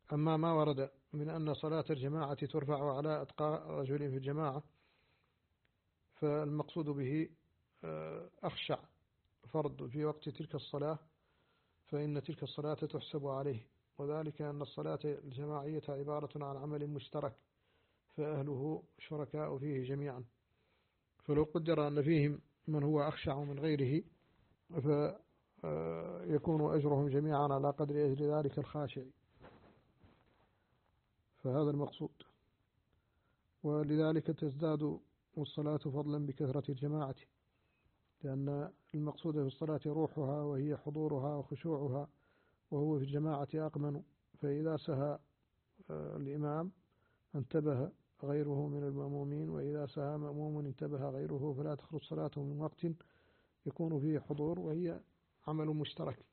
أما ما ورد من أن صلاة الجماعة ترفع على أتقى رجل في الجماعة فالمقصود به أخشع فرد في وقت تلك الصلاة، فإن تلك الصلاة تحسب عليه، وذلك أن الصلاة الجماعية عبارة عن عمل مشترك فأهله شركاء فيه جميعا، فلو قدر أن فيهم من هو أخشع من غيره فيكون أجرهم جميعا على قدر أجر ذلك الخاشع، فهذا المقصود. ولذلك تزداد الصلاة فضلا بكثرة الجماعة، لأن المقصود في الصلاة روحها وهي حضورها وخشوعها، وهو في الجماعة أقمن، فإذا سهى الإمام انتبه غيره من المأمومين، وإذا سهى مأموم انتبه غيره، فلا تخرج صلاته من وقت يكون فيه حضور وهي عمل مشترك.